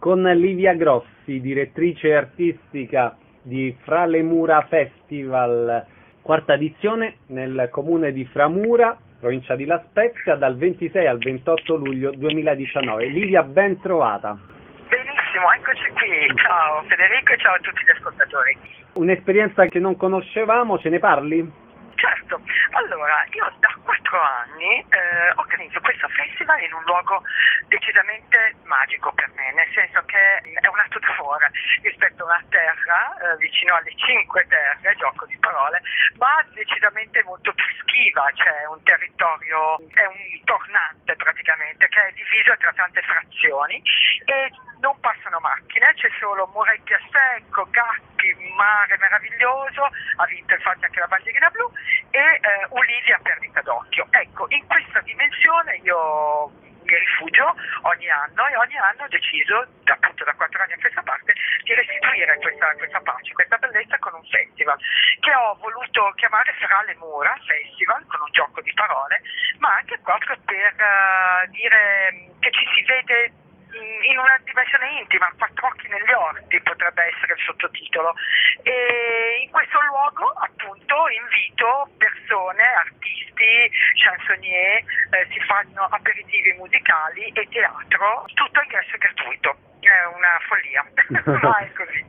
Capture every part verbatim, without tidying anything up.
con Livia Grossi, direttrice artistica di Fra le Mura Festival, quarta edizione nel comune di Framura, provincia di La Spezia, dal ventisei al ventotto luglio duemiladiciannove. Livia, ben trovata. Benissimo, eccoci qui. Ciao Federico e ciao a tutti gli ascoltatori. Un'esperienza che non conoscevamo, ce ne parli? Certo, allora io da quattro anni eh, organizzo questo festival in un luogo decisamente magico per me, nel senso che è un altro d'amore rispetto a una terra eh, vicino alle cinque terre, gioco di parole, ma decisamente molto più schiva, c'è un territorio, è un tornante praticamente, che è diviso tra tante frazioni e non passano macchine, c'è solo muretti a secco, gatti, mare meraviglioso, ha vinto infatti anche la bandierina blu, e eh, ulivi a perdita d'occhio. Ecco, in questa dimensione io mi rifugio ogni anno e ogni anno ho deciso, appunto da quattro anni a questa parte, di restituire questa, questa pace, questa bellezza con un festival che ho voluto chiamare Fra le Mura Festival, con un gioco di parole, ma anche proprio per uh, dire che ci si vede in una dimensione intima, quattro occhi negli orti potrebbe essere il sottotitolo, e in questo luogo appunto invito persone, artisti, chansonnier, eh, si fanno aperitivi musicali e teatro, tutto ingresso gratuito, è una follia, ma è così.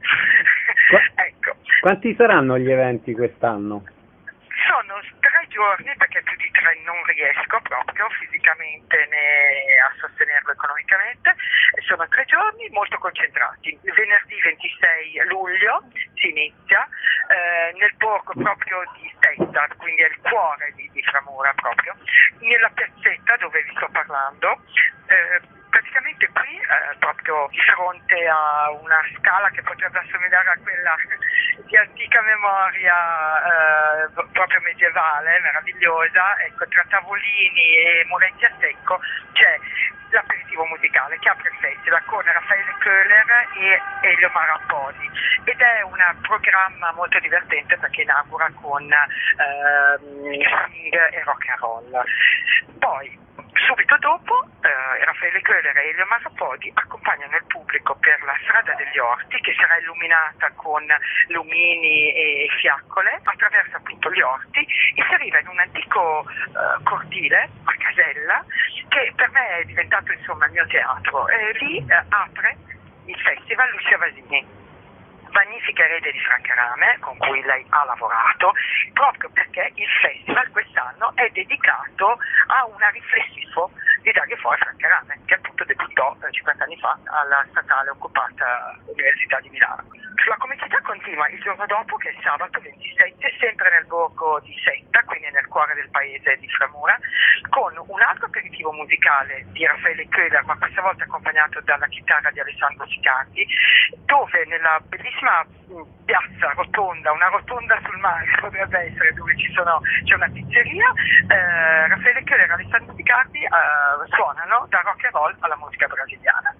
Ecco. Quanti saranno gli eventi quest'anno? Sono tre giorni, perché più di tre non riesco proprio fisicamente né a sostenerlo economicamente. Sono tre giorni molto concentrati. Venerdì ventisei luglio si inizia eh, nel borgo proprio di Stetta, quindi è il cuore di, di Framura proprio, nella piazzetta dove vi sto parlando. Eh, praticamente qui eh, proprio di fronte a una scala che potrebbe assomigliare a quella di antica memoria eh, proprio medievale, meravigliosa, ecco, tra tavolini e muretti a secco c'è l'aperitivo musicale che apre il festival con Raffaele Köhler e Elio Marapodi, ed è un programma molto divertente perché inaugura con eh, swing e rock and roll. Poi subito dopo eh, Raffaele Köhler e Elio Marapodi accompagnano il pubblico per la strada degli orti, che sarà illuminata con lumini e fiaccole attraverso appunto gli orti, e si arriva in un antico eh, cortile a Casella che per me è diventato insomma il mio teatro, e lì eh, apre il festival Lucia Vasini, magnifica erede di Franca Rame, con cui lei ha lavorato, proprio perché il festival quest'anno è dedicato a una riflessivo di Dario Fo e Franca Rame, che appunto debuttò eh, cinquanta anni fa alla statale occupata Università di Milano. La comicità continua il giorno dopo, che è sabato ventisette, sempre nel borgo di Setta, quindi nel cuore del paese di Framura, con un altro aperitivo musicale di Raffaele Köhler, ma questa volta accompagnato dalla chitarra di Alessandro Sicardi, dove nella bellissima piazza rotonda, una rotonda sul mare potrebbe essere, dove ci sono, c'è una pizzeria, eh, Raffaele Köhler e Alessandro Sicardi eh, suonano da rock and roll alla musica brasiliana.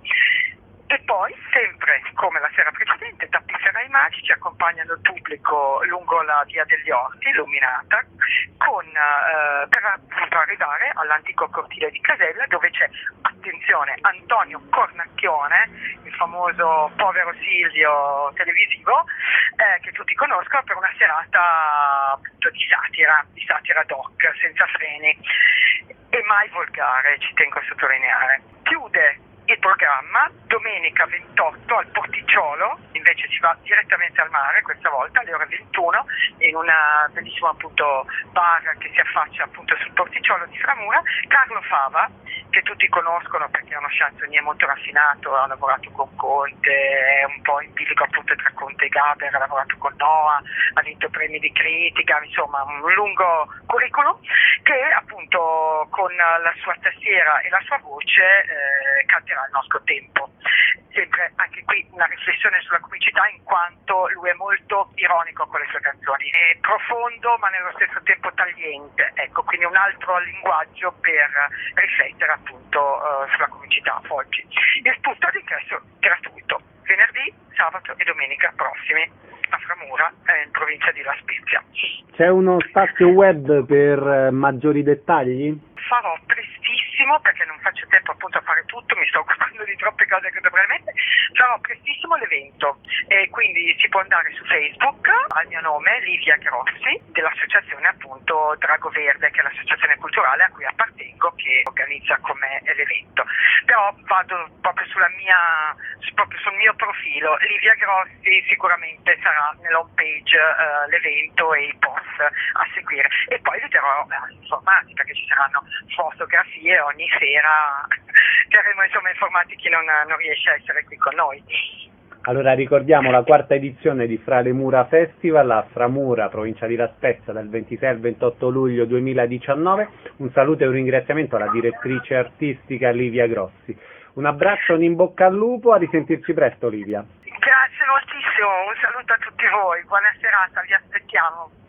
E poi, sempre come la sera precedente, tappizzerai magici accompagnano il pubblico lungo la via degli Orti, illuminata, con, eh, per appunto arrivare all'antico cortile di Casella, dove c'è, attenzione, Antonio Cornacchione, il famoso povero Silvio televisivo, eh, che tutti conoscono, per una serata appunto di satira, di satira doc, senza freni, e mai volgare, ci tengo a sottolineare. Chiude il programma domenica ventotto al Porticciolo, invece si va direttamente al mare questa volta alle ore ventuno, in una bellissima appunto bar che si affaccia appunto sul Porticciolo di Framura. Carlo Fava, che tutti conoscono perché è uno chansonnier molto raffinato, ha lavorato con Conte, è un po' in bilico appunto tra Conte e Gaber, ha lavorato con Noah, ha vinto premi di critica, insomma un lungo curriculum, che appunto con la sua tastiera e la sua voce eh, canterà il nostro tempo. Sempre anche qui una riflessione sulla comicità, in quanto lui è molto ironico con le sue canzoni, è profondo ma nello stesso tempo tagliente, ecco, quindi un altro linguaggio per riflettere appunto uh, sulla comicità oggi. Il tutto all'ingresso gratuito, venerdì, sabato e domenica prossimi a Framura, eh, in provincia di La Spezia. C'è uno spazio web per maggiori dettagli? Farò prestissimo, perché non faccio tempo appunto a fare tutto, mi sto occupando di troppe cose che dovrei mettere. Farò prestissimo l'evento e quindi si può andare su Facebook al mio nome, Livia Grossi, dell'associazione appunto Drago Verde, che è l'associazione culturale a cui appartengo, che organizza con me l'evento. Però vado proprio sulla mia, proprio sul mio profilo, Livia Grossi, sicuramente sarà nell'home page uh, l'evento e i post a seguire. E poi vi terrò eh, informati, perché ci saranno fotografie ogni sera, terremo insomma informati chi non, non riesce a essere qui con noi. Allora ricordiamo la quarta edizione di Fra le Mura Festival a Framura, provincia di La Spezia, dal ventisei al ventotto luglio duemiladiciannove. Un saluto e un ringraziamento alla direttrice artistica Livia Grossi. Un abbraccio, un in bocca al lupo, a risentirci presto Livia. Grazie moltissimo, un saluto a tutti voi, buona serata, vi aspettiamo.